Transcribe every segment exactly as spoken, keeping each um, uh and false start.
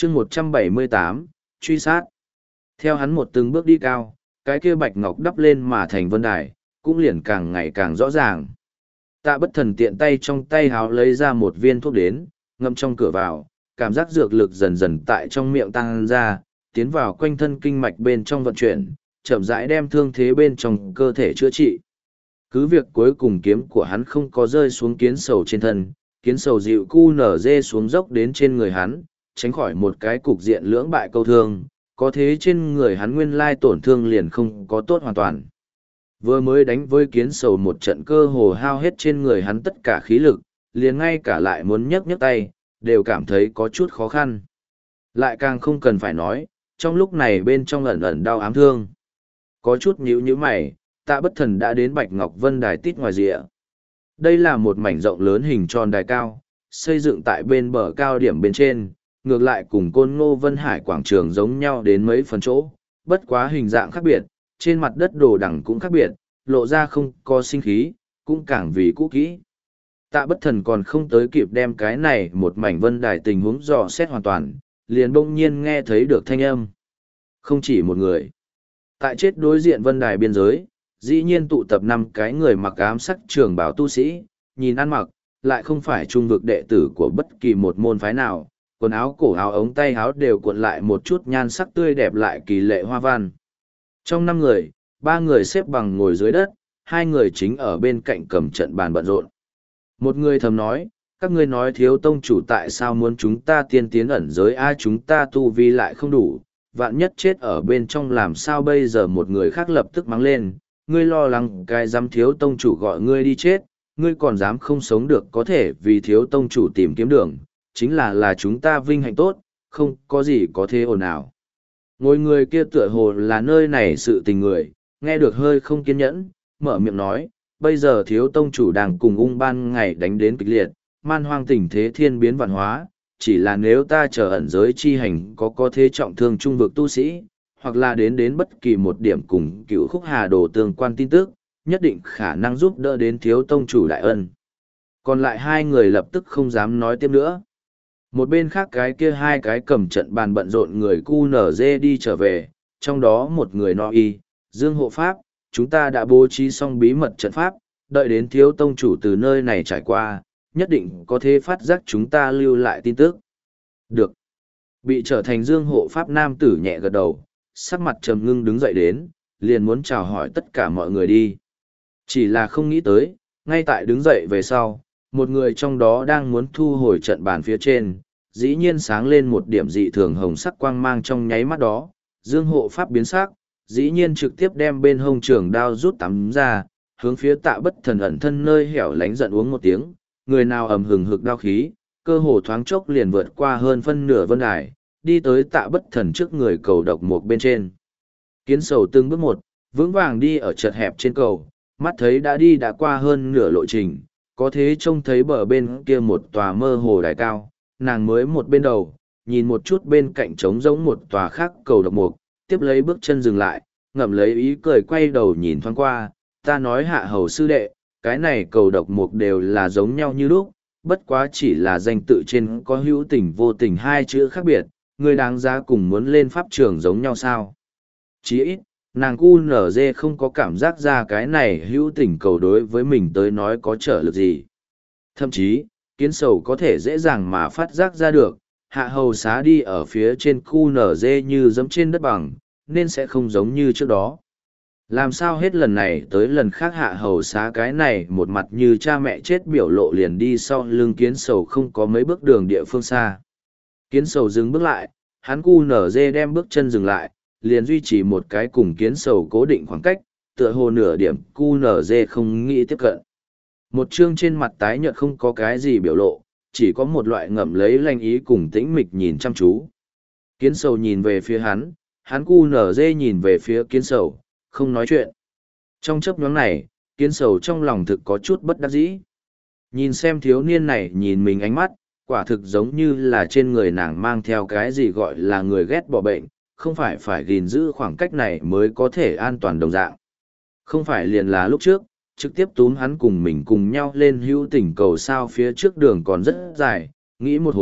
chương một trăm bảy mươi tám, truy sát. Theo hắn một từng bước đi cao, cái kia bạch ngọc đắp lên mà thành vân đài, cũng liền càng ngày càng rõ ràng. Tạ Bất Thần tiện tay trong tay háo lấy ra một viên thuốc đến, ngâm trong cửa vào, cảm giác dược lực dần dần tại trong miệng tăng ra, tiến vào quanh thân kinh mạch bên trong vận chuyển, chậm rãi đem thương thế bên trong cơ thể chữa trị. Cứ việc cuối cùng kiếm của hắn không có rơi xuống kiến sầu trên thân, kiến sầu dịu cu nở dê xuống dốc đến trên người hắn, tránh khỏi một cái cục diện lưỡng bại câu thương, có thế trên người hắn nguyên lai tổn thương liền không có tốt hoàn toàn. Vừa mới đánh với kiến sầu một trận cơ hồ hao hết trên người hắn tất cả khí lực, liền ngay cả lại muốn nhấc nhấc tay, đều cảm thấy có chút khó khăn. Lại càng không cần phải nói, trong lúc này bên trong ẩn ẩn đau ám thương. Có chút nhíu nhíu mày, Tạ Bất Thần đã đến Bạch Ngọc Vân đài tít ngoài rìa. Đây là một mảnh rộng lớn hình tròn đài cao, xây dựng tại bên bờ cao điểm bên trên, ngược lại cùng Côn Ngô Vân Hải quảng trường giống nhau đến mấy phần chỗ, bất quá hình dạng khác biệt, trên mặt đất đồ đằng cũng khác biệt, lộ ra không có sinh khí, cũng càng vì cũ kỹ. Tạ Bất Thần còn không tới kịp đem cái này một mảnh vân đài tình huống dò xét hoàn toàn, liền bỗng nhiên nghe thấy được thanh âm. Không chỉ một người. Tại chết đối diện vân đài biên giới, dĩ nhiên tụ tập năm cái người mặc ám sắc trường bào tu sĩ, nhìn ăn mặc, lại không phải trung vực đệ tử của bất kỳ một môn phái nào, quần áo cổ áo ống tay áo đều cuộn lại một chút nhan sắc tươi đẹp lại kỳ lệ hoa văn. Trong năm người, ba người xếp bằng ngồi dưới đất, hai người chính ở bên cạnh cầm trận bàn bận rộn. Một người thầm nói, các ngươi nói thiếu tông chủ tại sao muốn chúng ta tiên tiến ẩn giới ai chúng ta tu vi lại không đủ, vạn nhất chết ở bên trong làm sao bây giờ. Một người khác lập tức mắng lên, ngươi lo lắng cái dám thiếu tông chủ gọi ngươi đi chết, ngươi còn dám không sống được có thể vì thiếu tông chủ tìm kiếm đường, chính là là chúng ta vinh hạnh tốt, không có gì có thế ồn ào. Ngồi người kia tựa hồ là nơi này sự tình người, nghe được hơi không kiên nhẫn, mở miệng nói, bây giờ thiếu tông chủ đang cùng ung ban ngày đánh đến kịch liệt, man hoang tình thế thiên biến vạn hóa, chỉ là nếu ta chờ ẩn giới chi hành có có thế trọng thương trung vực tu sĩ, hoặc là đến đến bất kỳ một điểm cùng cựu khúc hà đồ tương quan tin tức, nhất định khả năng giúp đỡ đến thiếu tông chủ đại ân. Còn lại hai người lập tức không dám nói tiếp nữa. Một bên khác cái kia hai cái cầm trận bàn bận rộn người cu nở dê đi trở về, trong đó một người no y, Dương Hộ Pháp, chúng ta đã bố trí xong bí mật trận pháp, đợi đến thiếu tông chủ từ nơi này trải qua, nhất định có thể phát giác chúng ta lưu lại tin tức. Được. Bị trở thành Dương Hộ Pháp nam tử nhẹ gật đầu, sắc mặt trầm ngưng đứng dậy đến, liền muốn chào hỏi tất cả mọi người đi. Chỉ là không nghĩ tới, ngay tại đứng dậy về sau, một người trong đó đang muốn thu hồi trận bàn phía trên, dĩ nhiên sáng lên một điểm dị thường hồng sắc quang mang trong nháy mắt đó, Dương Hộ Pháp biến sắc, dĩ nhiên trực tiếp đem bên hông trường đao rút tắm ra, hướng phía Tạ Bất Thần ẩn thân nơi hẻo lánh giận uống một tiếng, người nào ầm hừng hực đao khí, cơ hồ thoáng chốc liền vượt qua hơn phân nửa vân đài, đi tới Tạ Bất Thần trước người cầu độc một bên trên. Kiến sầu từng bước một, vững vàng đi ở chật hẹp trên cầu, mắt thấy đã đi đã qua hơn nửa lộ trình, có thế trông thấy bờ bên kia một tòa mơ hồ đài cao, nàng mới một bên đầu, nhìn một chút bên cạnh trống giống một tòa khác cầu độc mục, tiếp lấy bước chân dừng lại, ngậm lấy ý cười quay đầu nhìn thoáng qua, ta nói Hạ Hầu sư đệ, cái này cầu độc mục đều là giống nhau như lúc, bất quá chỉ là danh tự trên có hữu tình vô tình hai chữ khác biệt, người đáng giá cùng muốn lên pháp trường giống nhau sao. Chỉ ít, nàng cu nở dê không có cảm giác ra cái này hữu tình cầu đối với mình tới nói có trở lực gì. Thậm chí, kiến sầu có thể dễ dàng mà phát giác ra được, Hạ Hầu xá đi ở phía trên cu nở dê như dẫm trên đất bằng, nên sẽ không giống như trước đó. Làm sao hết lần này tới lần khác Hạ Hầu xá cái này một mặt như cha mẹ chết biểu lộ liền đi sau lưng kiến sầu không có mấy bước đường địa phương xa. Kiến sầu dừng bước lại, hắn cu nở dê đem bước chân dừng lại, liền duy trì một cái cùng kiến sầu cố định khoảng cách, tựa hồ nửa điểm cu nở dê không nghĩ tiếp cận. Một chương trên mặt tái nhợt không có cái gì biểu lộ, chỉ có một loại ngậm lấy lanh ý cùng tĩnh mịch nhìn chăm chú. Kiến sầu nhìn về phía hắn, hắn cu nở dê nhìn về phía kiến sầu, không nói chuyện. Trong chấp nhóm này, kiến sầu trong lòng thực có chút bất đắc dĩ. Nhìn xem thiếu niên này nhìn mình ánh mắt, quả thực giống như là trên người nàng mang theo cái gì gọi là người ghét bỏ bệnh, không phải phải gìn giữ khoảng cách này mới có thể an toàn đồng dạng. Không phải liền là lúc trước, trực tiếp túm hắn cùng mình cùng nhau lên hữu tình cầu sao phía trước đường còn rất dài, nghĩ một hồi,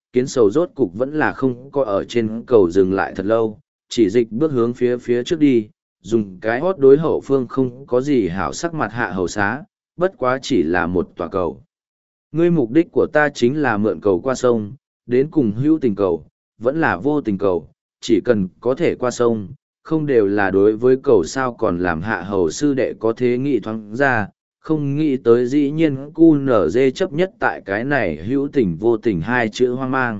kiến sầu rốt cục vẫn là không có ở trên cầu dừng lại thật lâu, chỉ dịch bước hướng phía phía trước đi, dùng cái hót đối hậu phương không có gì hảo sắc mặt hạ hầu xá, bất quá chỉ là một tòa cầu. Ngươi mục đích của ta chính là mượn cầu qua sông, đến cùng hữu tình cầu, vẫn là vô tình cầu, chỉ cần có thể qua sông, không đều là đối với cầu sao còn làm hạ hầu sư đệ có thế nghị thoáng ra, không nghĩ tới dĩ nhiên cu nở dê chấp nhất tại cái này hữu tình vô tình hai chữ hoang mang.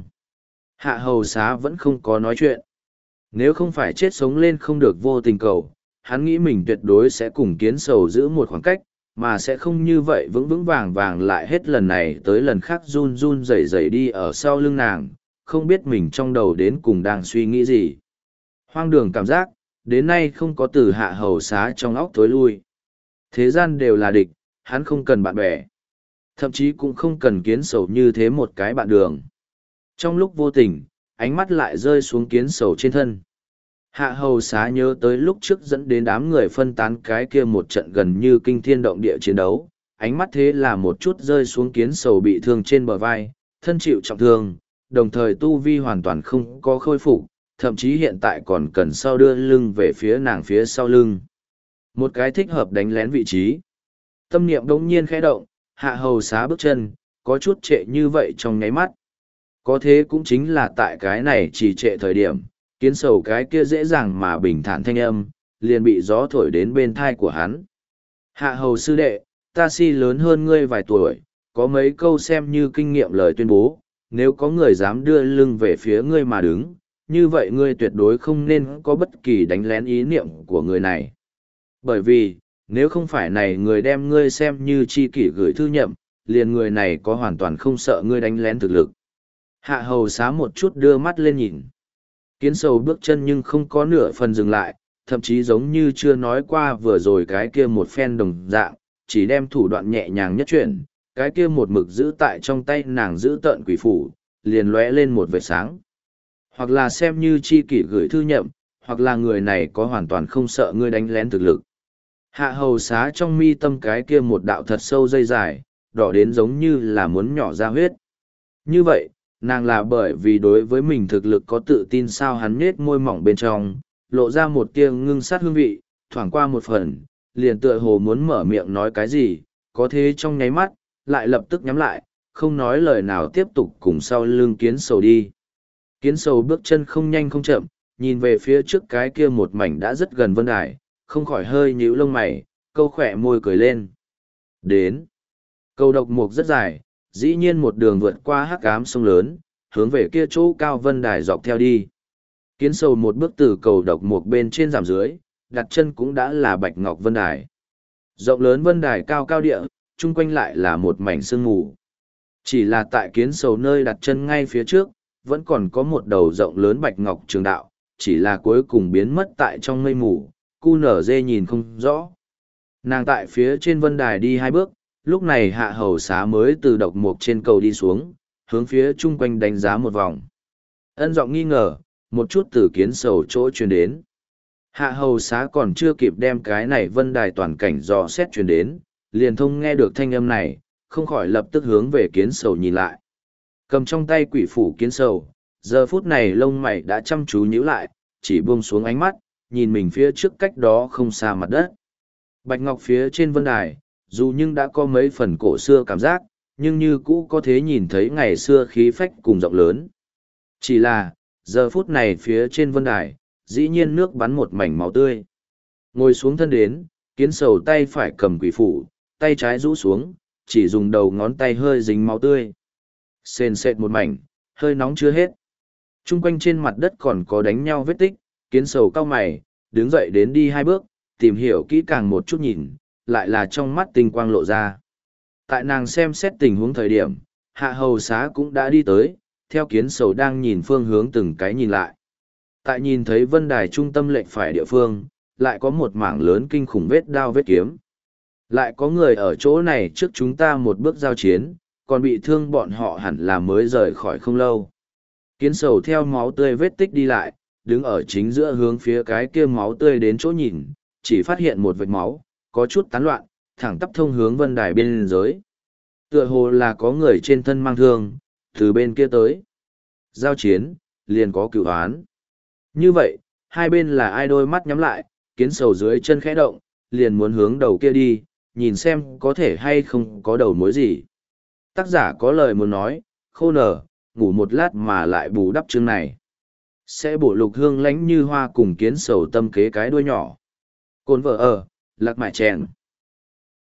Hạ hầu xá vẫn không có nói chuyện. Nếu không phải chết sống lên không được vô tình cầu, hắn nghĩ mình tuyệt đối sẽ cùng kiến sầu giữ một khoảng cách, mà sẽ không như vậy vững vững vàng vàng lại hết lần này tới lần khác run run rẩy rẩy đi ở sau lưng nàng, không biết mình trong đầu đến cùng đang suy nghĩ gì. Hoang đường cảm giác, đến nay không có từ hạ hầu xá trong óc tối lui. Thế gian đều là địch, hắn không cần bạn bè. Thậm chí cũng không cần kiến sầu như thế một cái bạn đường. Trong lúc vô tình, ánh mắt lại rơi xuống kiến sầu trên thân. Hạ hầu xá nhớ tới lúc trước dẫn đến đám người phân tán cái kia một trận gần như kinh thiên động địa chiến đấu. Ánh mắt thế là một chút rơi xuống kiến sầu bị thương trên bờ vai, thân chịu trọng thương, đồng thời tu vi hoàn toàn không có khôi phục, thậm chí hiện tại còn cần sau đưa lưng về phía nàng phía sau lưng. Một cái thích hợp đánh lén vị trí. Tâm niệm đống nhiên khẽ động, hạ hầu xá bước chân, có chút trệ như vậy trong nháy mắt. Có thế cũng chính là tại cái này chỉ trệ thời điểm, kiến sầu cái kia dễ dàng mà bình thản thanh âm, liền bị gió thổi đến bên thai của hắn. Hạ hầu sư đệ, ta si lớn hơn ngươi vài tuổi, có mấy câu xem như kinh nghiệm lời tuyên bố, nếu có người dám đưa lưng về phía ngươi mà đứng, như vậy ngươi tuyệt đối không nên có bất kỳ đánh lén ý niệm của người này. Bởi vì, nếu không phải này người đem ngươi xem như chi kỷ gửi thư nhậm, liền người này có hoàn toàn không sợ ngươi đánh lén thực lực. Hạ hầu xá một chút đưa mắt lên nhìn. Kiến sầu bước chân nhưng không có nửa phần dừng lại, thậm chí giống như chưa nói qua vừa rồi cái kia một phen đồng dạng, chỉ đem thủ đoạn nhẹ nhàng nhất chuyển, cái kia một mực giữ tại trong tay nàng giữ tợn quỷ phủ, liền lóe lên một vệt sáng. Hoặc là xem như chi kỷ gửi thư nhậm, hoặc là người này có hoàn toàn không sợ ngươi đánh lén thực lực. Hạ hầu xá trong mi tâm cái kia một đạo thật sâu dây dài, đỏ đến giống như là muốn nhỏ ra huyết. Như vậy, nàng là bởi vì đối với mình thực lực có tự tin sao hắn nết môi mỏng bên trong, lộ ra một tia ngưng sát hương vị, thoảng qua một phần, liền tựa hồ muốn mở miệng nói cái gì, có thế trong nháy mắt, lại lập tức nhắm lại, không nói lời nào tiếp tục cùng sau lưng kiến sầu đi. Kiến sầu bước chân không nhanh không chậm, nhìn về phía trước cái kia một mảnh đã rất gần vân đài, không khỏi hơi nhíu lông mày, câu khỏe môi cười lên. Đến. Cầu độc mục rất dài, dĩ nhiên một đường vượt qua hắc ám sông lớn, hướng về kia chỗ cao vân đài dọc theo đi. Kiến sầu một bước từ cầu độc mục bên trên giảm dưới, đặt chân cũng đã là bạch ngọc vân đài. Rộng lớn vân đài cao cao địa, chung quanh lại là một mảnh sương mù. Chỉ là tại kiến sầu nơi đặt chân ngay phía trước, vẫn còn có một đầu rộng lớn bạch ngọc trường đạo, chỉ là cuối cùng biến mất tại trong mây mù, cu nở dê nhìn không rõ. Nàng tại phía trên vân đài đi hai bước, lúc này hạ hầu xá mới từ độc mục trên cầu đi xuống, hướng phía chung quanh đánh giá một vòng. Ân giọng nghi ngờ, một chút từ kiến sầu chỗ truyền đến. Hạ hầu xá còn chưa kịp đem cái này vân đài toàn cảnh dò xét truyền đến, liền thông nghe được thanh âm này, không khỏi lập tức hướng về kiến sầu nhìn lại. Cầm trong tay quỷ phủ kiến sầu, giờ phút này lông mày đã chăm chú nhíu lại, chỉ buông xuống ánh mắt, nhìn mình phía trước cách đó không xa mặt đất. Bạch ngọc phía trên vân đài, dù nhưng đã có mấy phần cổ xưa cảm giác, nhưng như cũ có thể nhìn thấy ngày xưa khí phách cùng rộng lớn. Chỉ là, giờ phút này phía trên vân đài, dĩ nhiên nước bắn một mảnh máu tươi. Ngồi xuống thân đến, kiến sầu tay phải cầm quỷ phủ, tay trái rũ xuống, chỉ dùng đầu ngón tay hơi dính máu tươi. Sền sệt một mảnh, hơi nóng chưa hết. Trung quanh trên mặt đất còn có đánh nhau vết tích, kiến sầu cao mày, đứng dậy đến đi hai bước, tìm hiểu kỹ càng một chút nhìn, lại là trong mắt tinh quang lộ ra. Tại nàng xem xét tình huống thời điểm, hạ hầu xá cũng đã đi tới, theo kiến sầu đang nhìn phương hướng từng cái nhìn lại. Tại nhìn thấy vân đài trung tâm lệnh phải địa phương, lại có một mảng lớn kinh khủng vết đao vết kiếm. Lại có người ở chỗ này trước chúng ta một bước giao chiến, còn bị thương bọn họ hẳn là mới rời khỏi không lâu. Kiến sầu theo máu tươi vết tích đi lại, đứng ở chính giữa hướng phía cái kia máu tươi đến chỗ nhìn, chỉ phát hiện một vệt máu, có chút tán loạn, thẳng tắp thông hướng vân đài bên dưới. Tựa hồ là có người trên thân mang thương, từ bên kia tới. giao chiến, liền có cựu án. Như vậy, hai bên là ai đôi mắt nhắm lại, kiến sầu dưới chân khẽ động, liền muốn hướng đầu kia đi, nhìn xem có thể hay không có đầu mối gì. Tác giả có lời muốn nói, khô nở, ngủ một lát mà lại bù đắp chương này. Sẽ bổ lục hương lánh như hoa cùng kiến sầu tâm kế cái đuôi nhỏ. Cồn vợ ở, lạc mại chèn.